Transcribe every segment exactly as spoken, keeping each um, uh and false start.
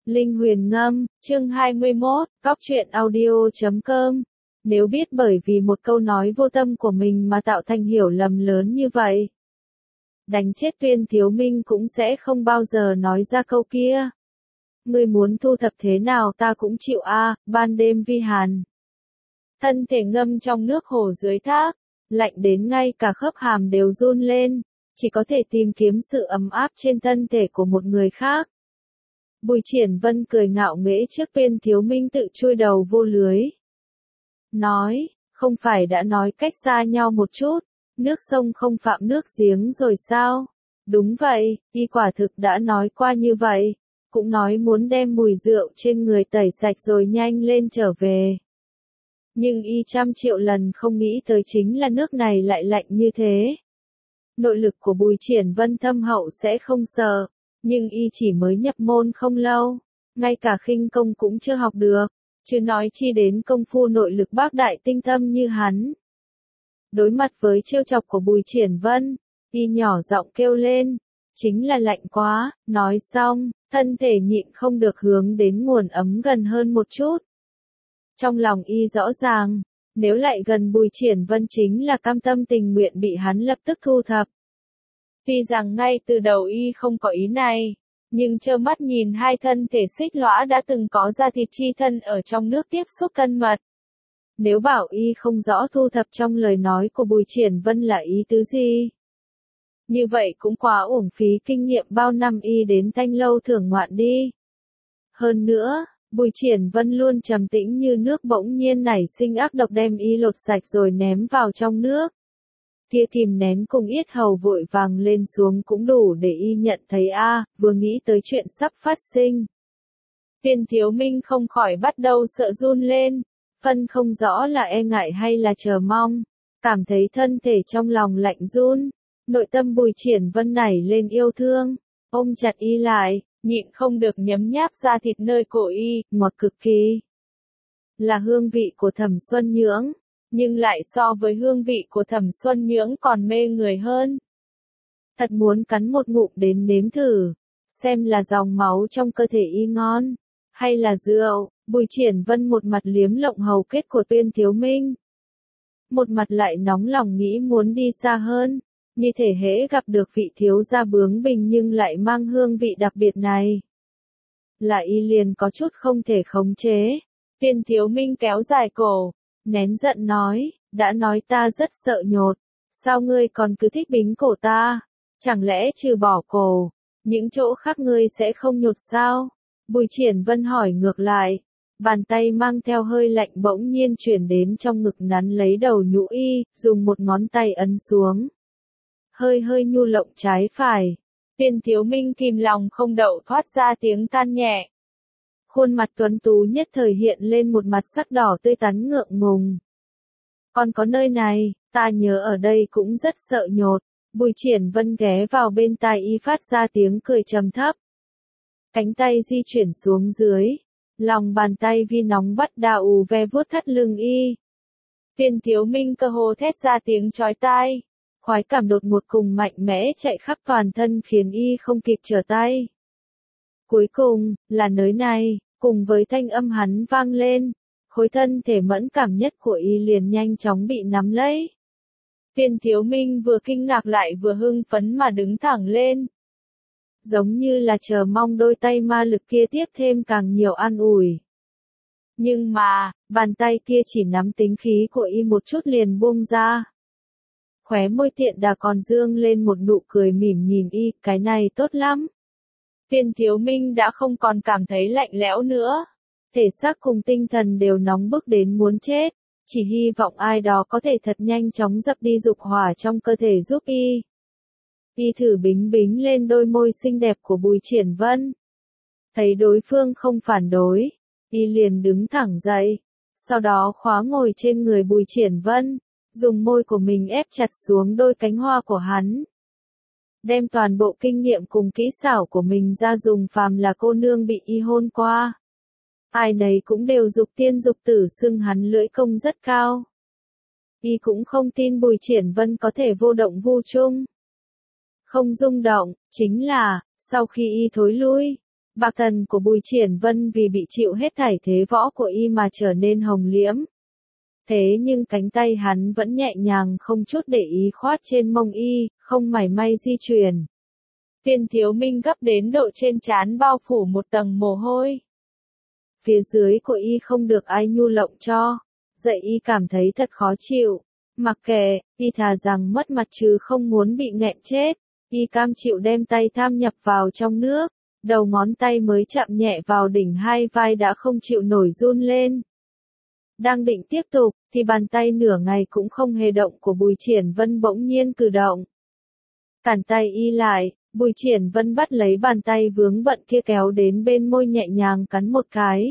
Linh Huyền Ngâm, chương hai mươi mốt, cóc truyện audio chấm com. Nếu biết bởi vì một câu nói vô tâm của mình mà tạo thành hiểu lầm lớn như vậy, đánh chết Tuyên Thiếu Minh cũng sẽ không bao giờ nói ra câu kia. Ngươi muốn thu thập thế nào ta cũng chịu a. Ban đêm vi hàn. Thân thể ngâm trong nước hồ dưới thác, lạnh đến ngay cả khớp hàm đều run lên, chỉ có thể tìm kiếm sự ấm áp trên thân thể của một người khác. Bùi Triển Vân cười ngạo nghễ trước Tuyên Thiếu Minh tự chui đầu vô lưới. Nói, không phải đã nói cách xa nhau một chút, nước sông không phạm nước giếng rồi sao? Đúng vậy, y quả thực đã nói qua như vậy, cũng nói muốn đem mùi rượu trên người tẩy sạch rồi nhanh lên trở về. Nhưng y trăm triệu lần không nghĩ tới chính là nước này lại lạnh như thế. Nội lực của Bùi Triển Vân thâm hậu sẽ không sợ. Nhưng y chỉ mới nhập môn không lâu, ngay cả khinh công cũng chưa học được, chứ nói chi đến công phu nội lực bác đại tinh thâm như hắn. Đối mặt với trêu chọc của Bùi Triển Vân, y nhỏ giọng kêu lên, chính là lạnh quá, nói xong, thân thể nhịn không được hướng đến nguồn ấm gần hơn một chút. Trong lòng y rõ ràng, nếu lại gần Bùi Triển Vân chính là cam tâm tình nguyện bị hắn lập tức thu thập. Tuy rằng ngay từ đầu y không có ý này, nhưng trơ mắt nhìn hai thân thể xích lõa đã từng có da thịt chi thân ở trong nước tiếp xúc thân mật. Nếu bảo y không rõ thu thập trong lời nói của Bùi Triển Vân là ý tứ gì, như vậy cũng quá uổng phí kinh nghiệm bao năm y đến Thanh Lâu thưởng ngoạn đi. Hơn nữa, Bùi Triển Vân luôn trầm tĩnh như nước bỗng nhiên nảy sinh ác độc đem y lột sạch rồi ném vào trong nước. Tia kìm nén cùng yết hầu vội vàng lên xuống cũng đủ để y nhận thấy a, à, vừa nghĩ tới chuyện sắp phát sinh. Tuyên Thiếu Minh không khỏi bắt đầu sợ run lên, phân không rõ là e ngại hay là chờ mong, cảm thấy thân thể trong lòng lạnh run, nội tâm Bùi Triển Vân nảy lên yêu thương, ôm chặt y lại, nhịn không được nhấm nháp da thịt nơi cổ y, ngọt cực kỳ. Là hương vị của Thẩm Xuân Nhưỡng. Nhưng lại so với hương vị của Thẩm Xuân Nhưỡng còn mê người hơn. Thật muốn cắn một ngụm đến nếm thử, xem là dòng máu trong cơ thể y ngon, hay là rượu. Bùi Triển Vân một mặt liếm lộng hầu kết của Tuyên Thiếu Minh, một mặt lại nóng lòng nghĩ muốn đi xa hơn, như thể hễ gặp được vị thiếu gia bướng bỉnh nhưng lại mang hương vị đặc biệt này, là y liền có chút không thể khống chế. Tuyên Thiếu Minh kéo dài cổ, nén giận nói, đã nói ta rất sợ nhột, sao ngươi còn cứ thích bính cổ ta, chẳng lẽ trừ bỏ cổ, những chỗ khác ngươi sẽ không nhột sao? Bùi Triển Vân hỏi ngược lại, bàn tay mang theo hơi lạnh bỗng nhiên chuyển đến trong ngực nắn lấy đầu nhũ y, dùng một ngón tay ấn xuống. Hơi hơi nhu lộng trái phải, Tuyên Thiếu Minh kìm lòng không đậu thoát ra tiếng than nhẹ. Khuôn mặt tuấn tú nhất thời hiện lên một mặt sắc đỏ tươi tắn ngượng ngùng. Còn có nơi này, ta nhớ ở đây cũng rất sợ nhột. Bùi Triển Vân ghé vào bên tai y phát ra tiếng cười trầm thấp. Cánh tay di chuyển xuống dưới, lòng bàn tay vi nóng bắt đầu ve vuốt thắt lưng y. Tuyên Thiếu Minh cơ hồ thét ra tiếng chói tai, khoái cảm đột ngột cùng mạnh mẽ chạy khắp toàn thân khiến y không kịp trở tay. Cuối cùng, là nơi này, cùng với thanh âm hắn vang lên, khối thân thể mẫn cảm nhất của y liền nhanh chóng bị nắm lấy. Tuyên Thiếu Minh vừa kinh ngạc lại vừa hưng phấn mà đứng thẳng lên. Giống như là chờ mong đôi tay ma lực kia tiếp thêm càng nhiều an ủi. Nhưng mà, bàn tay kia chỉ nắm tính khí của y một chút liền buông ra. Khóe môi tiện đà còn dương lên một nụ cười mỉm nhìn y, cái này tốt lắm. Tuyên Thiếu Minh đã không còn cảm thấy lạnh lẽo nữa. Thể xác cùng tinh thần đều nóng bức đến muốn chết. Chỉ hy vọng ai đó có thể thật nhanh chóng dập đi dục hỏa trong cơ thể giúp y. Y thử bính bính lên đôi môi xinh đẹp của Bùi Triển Vân. Thấy đối phương không phản đối, y liền đứng thẳng dậy. Sau đó khóa ngồi trên người Bùi Triển Vân, dùng môi của mình ép chặt xuống đôi cánh hoa của hắn. Đem toàn bộ kinh nghiệm cùng kỹ xảo của mình ra dùng phàm là cô nương bị y hôn qua. Ai nấy cũng đều dục tiên dục tử xưng hắn lưỡi công rất cao. Y cũng không tin Bùi Triển Vân có thể vô động vô chung. Không rung động, chính là, sau khi y thối lui, Bạc thần của Bùi Triển Vân vì bị chịu hết thảy thế võ của y mà trở nên hồng liễm. Thế nhưng cánh tay hắn vẫn nhẹ nhàng không chút để ý khoát trên mông y, không mảy may di chuyển. Viên Thiếu Minh gấp đến độ trên trán bao phủ một tầng mồ hôi. Phía dưới của y không được ai nhu lộng cho, dậy y cảm thấy thật khó chịu. Mặc kệ, y thà rằng mất mặt chứ không muốn bị nghẹn chết. Y cam chịu đem tay tham nhập vào trong nước, đầu ngón tay mới chạm nhẹ vào đỉnh hai vai đã không chịu nổi run lên. Đang định tiếp tục, thì bàn tay nửa ngày cũng không hề động của Bùi Triển Vân bỗng nhiên cử động. Cản tay y lại, Bùi Triển Vân bắt lấy bàn tay vướng bận kia kéo đến bên môi nhẹ nhàng cắn một cái.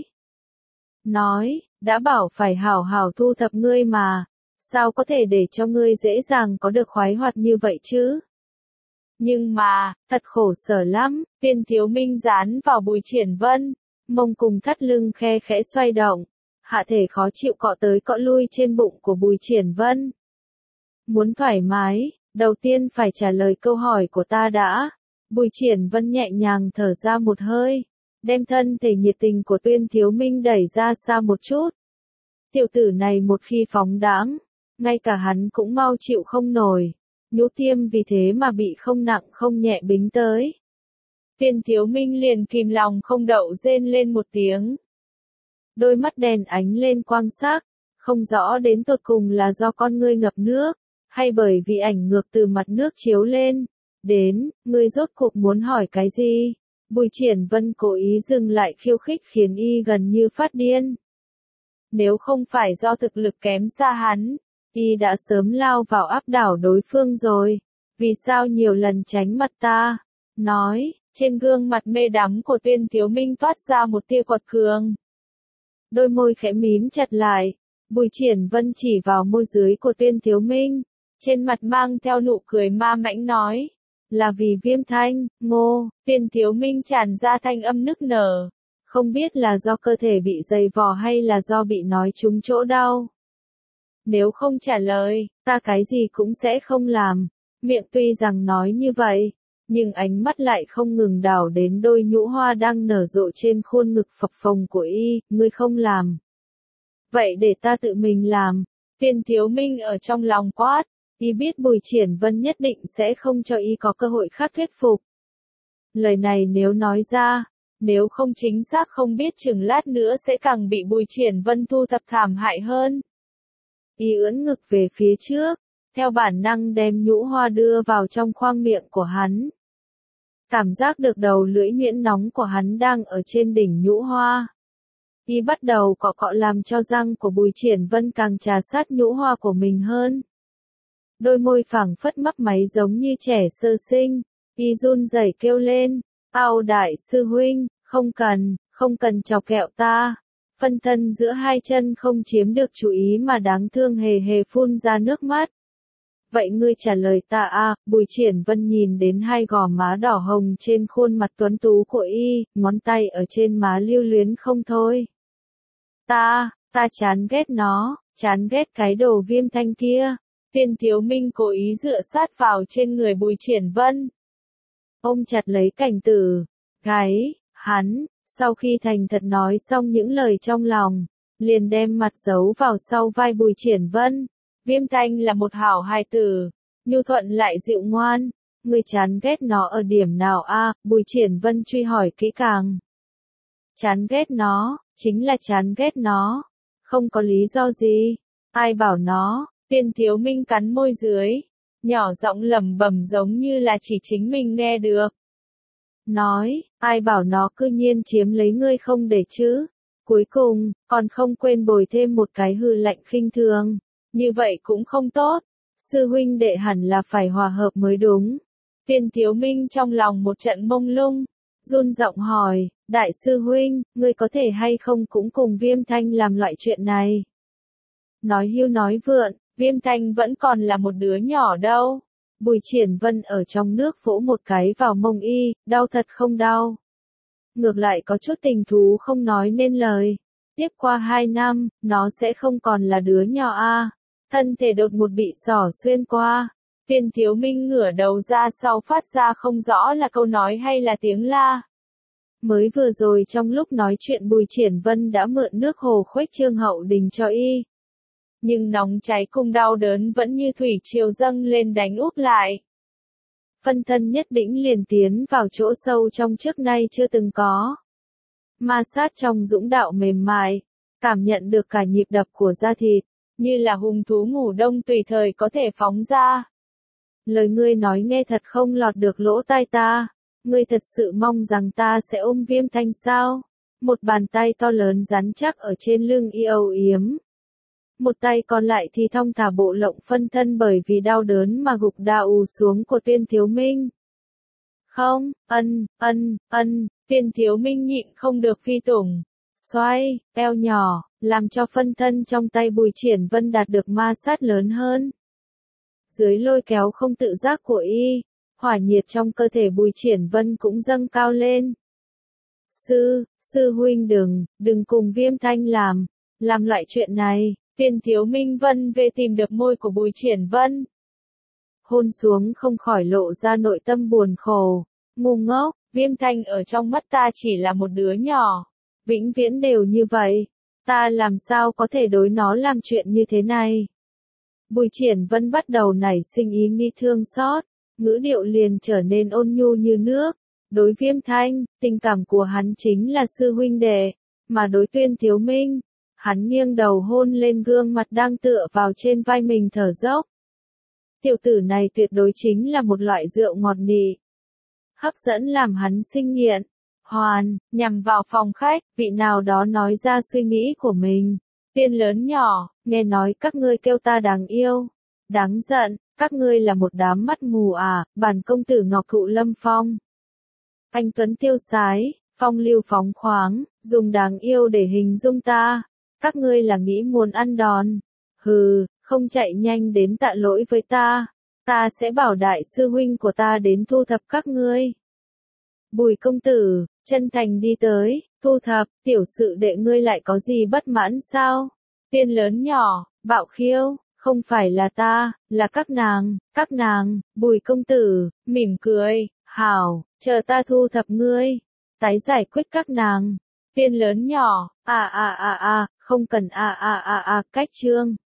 Nói, đã bảo phải hảo hảo thu thập ngươi mà, sao có thể để cho ngươi dễ dàng có được khoái hoạt như vậy chứ? Nhưng mà, thật khổ sở lắm, Viên Thiếu Minh dán vào Bùi Triển Vân, mông cùng thắt lưng khe khẽ xoay động, hạ thể khó chịu cọ tới cọ lui trên bụng của Bùi Triển Vân. Muốn thoải mái, đầu tiên phải trả lời câu hỏi của ta đã. Bùi Triển Vân nhẹ nhàng thở ra một hơi, đem thân thể nhiệt tình của Viên Thiếu Minh đẩy ra xa một chút. Tiểu tử này một khi phóng đãng, ngay cả hắn cũng mau chịu không nổi. Nhũ tiêm vì thế mà bị không nặng không nhẹ bính tới. Viên Thiếu Minh liền kìm lòng không đậu rên lên một tiếng. Đôi mắt đèn ánh lên quang sắc, không rõ đến tột cùng là do con ngươi ngập nước, hay bởi vì ảnh ngược từ mặt nước chiếu lên. Đến, ngươi rốt cuộc muốn hỏi cái gì? Bùi Triển Vân cố ý dừng lại khiêu khích khiến y gần như phát điên. Nếu không phải do thực lực kém xa hắn, y đã sớm lao vào áp đảo đối phương rồi. Vì sao nhiều lần tránh mặt ta? Nói, trên gương mặt mê đắm của Viên Thiếu Minh toát ra một tia quật cường. Đôi môi khẽ mím chặt lại, Bùi Triển Vân chỉ vào môi dưới của Viên Thiếu Minh, trên mặt mang theo nụ cười ma mãnh nói, là vì viêm thanh, ngô. Viên Thiếu Minh tràn ra thanh âm nức nở, không biết là do cơ thể bị dày vò hay là do bị nói trúng chỗ đau. Nếu không trả lời, ta cái gì cũng sẽ không làm. Miệng tuy rằng nói như vậy, nhưng ánh mắt lại không ngừng đảo đến đôi nhũ hoa đang nở rộ trên khuôn ngực phập phồng của y, ngươi không làm. Vậy để ta tự mình làm. Viên Thiếu Minh ở trong lòng quát, y biết Bùi Triển Vân nhất định sẽ không cho y có cơ hội khác thuyết phục. Lời này nếu nói ra, nếu không chính xác không biết chừng lát nữa sẽ càng bị Bùi Triển Vân thu thập thảm hại hơn. Y ưỡn ngực về phía trước, theo bản năng đem nhũ hoa đưa vào trong khoang miệng của hắn. Cảm giác được đầu lưỡi nhuyễn nóng của hắn đang ở trên đỉnh nhũ hoa. Y bắt đầu cọ cọ làm cho răng của Bùi Triển Vân càng trà sát nhũ hoa của mình hơn. Đôi môi phảng phất mấp máy giống như trẻ sơ sinh, y run rẩy kêu lên, ao đại sư huynh, không cần, không cần chọc kẹo ta. Phân thân giữa hai chân không chiếm được chú ý mà đáng thương hề hề phun ra nước mắt. Vậy ngươi trả lời ta à? Bùi Triển Vân nhìn đến hai gò má đỏ hồng trên khuôn mặt tuấn tú của y, ngón tay ở trên má lưu luyến không thôi. Ta, ta chán ghét nó, chán ghét cái đồ viêm thanh kia. Viên Thiếu Minh cố ý dựa sát vào trên người Bùi Triển Vân. Ôm chặt lấy Cảnh Tử, gáy, hắn, sau khi thành thật nói xong những lời trong lòng, liền đem mặt giấu vào sau vai Bùi Triển Vân. Viêm thanh là một hảo hài tử, nhu thuận lại dịu ngoan, ngươi chán ghét nó ở điểm nào a? Bùi Triển Vân truy hỏi kỹ càng. Chán ghét nó, chính là chán ghét nó, không có lý do gì, ai bảo nó? Viên Thiếu Minh cắn môi dưới, nhỏ giọng lẩm bẩm giống như là chỉ chính mình nghe được. Nói, ai bảo nó cư nhiên chiếm lấy ngươi không để chứ? Cuối cùng, còn không quên bồi thêm một cái hư lạnh khinh thường. Như vậy cũng không tốt. Sư huynh đệ hẳn là phải hòa hợp mới đúng. Viên Thiếu Minh trong lòng một trận mông lung, run giọng hỏi, đại sư huynh, ngươi có thể hay không cũng cùng Viêm Thanh làm loại chuyện này? Nói hưu nói vượn, Viêm Thanh vẫn còn là một đứa nhỏ đâu. Bùi Triển Vân ở trong nước vỗ một cái vào mông y, đau thật không đau. Ngược lại có chút tình thú không nói nên lời. Tiếp qua hai năm, nó sẽ không còn là đứa nhỏ a. Thân thể đột ngột bị xỏ xuyên qua. Viên Thiếu Minh ngửa đầu ra sau phát ra không rõ là câu nói hay là tiếng la. Mới vừa rồi trong lúc nói chuyện Bùi Triển Vân đã mượn nước hồ khuếch Trương Hậu Đình cho y. Nhưng nóng cháy cùng đau đớn vẫn như thủy triều dâng lên đánh úp lại. Phân thân nhất định liền tiến vào chỗ sâu trong trước nay chưa từng có. Ma sát trong dũng đạo mềm mại, cảm nhận được cả nhịp đập của da thịt, như là hung thú ngủ đông tùy thời có thể phóng ra. Lời ngươi nói nghe thật không lọt được lỗ tai ta, ngươi thật sự mong rằng ta sẽ ôm Viêm Thanh sao? Một bàn tay to lớn rắn chắc ở trên lưng y âu yếm. Một tay còn lại thì thong thả bộ lộng phân thân bởi vì đau đớn mà gục đau xuống của Tuyên Thiếu Minh. Không, ân, ân, ân, Tuyên Thiếu Minh nhịn không được phi tủng. Xoay, eo nhỏ, làm cho phân thân trong tay Bùi Triển Vân đạt được ma sát lớn hơn. Dưới lôi kéo không tự giác của y, hỏa nhiệt trong cơ thể Bùi Triển Vân cũng dâng cao lên. Sư, sư huynh đừng, đừng cùng Viêm Thanh làm, làm loại chuyện này. Tuyên Thiếu Minh vân về tìm được môi của Bùi Triển Vân. Hôn xuống không khỏi lộ ra nội tâm buồn khổ. Ngu ngốc, Viêm Thanh ở trong mắt ta chỉ là một đứa nhỏ. Vĩnh viễn đều như vậy. Ta làm sao có thể đối nó làm chuyện như thế này? Bùi Triển Vân bắt đầu nảy sinh ý nghĩ thương xót, ngữ điệu liền trở nên ôn nhu như nước. Đối Viêm Thanh, tình cảm của hắn chính là sư huynh đệ, mà đối Tuyên Thiếu Minh, hắn nghiêng đầu hôn lên gương mặt đang tựa vào trên vai mình thở dốc. Tiểu tử này tuyệt đối chính là một loại rượu ngọt nị. Hấp dẫn làm hắn sinh nghiện. Hoàn, nhằm vào phòng khách, vị nào đó nói ra suy nghĩ của mình. Tuyên lớn nhỏ, nghe nói các ngươi kêu ta đáng yêu. Đáng giận, các ngươi là một đám mắt mù à, bản công tử Ngọc Thụ Lâm Phong. Anh Tuấn tiêu sái, phong lưu phóng khoáng, dùng đáng yêu để hình dung ta. Các ngươi là nghĩ muốn ăn đòn. Hừ, không chạy nhanh đến tạ lỗi với ta. Ta sẽ bảo đại sư huynh của ta đến thu thập các ngươi. Bùi công tử, chân thành đi tới, thu thập, tiểu sự đệ ngươi lại có gì bất mãn sao? Tuyên lớn nhỏ, bạo khiêu, không phải là ta, là các nàng, các nàng, Bùi công tử, mỉm cười, hảo, chờ ta thu thập ngươi, tái giải quyết các nàng. Tuyên lớn nhỏ, à à à à, không cần à à à à, cách chương.